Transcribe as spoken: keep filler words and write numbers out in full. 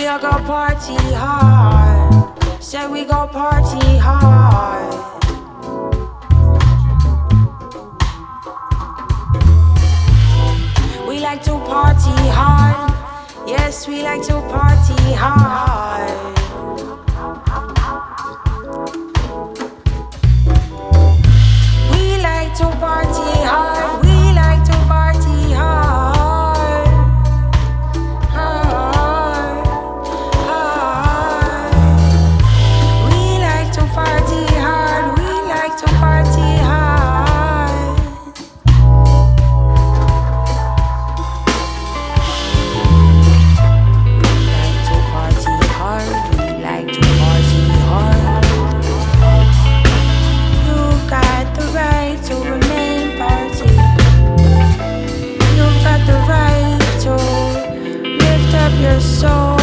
a go party hard. Say we go party hard. We like to party hard. Yes, we like to party hard. We like to party hard. We like to party hard. Hard. Hard. We like to party hard. We like to party hard. We like to party hard. You've got the right to remain party. You've got the right to lift up your soul.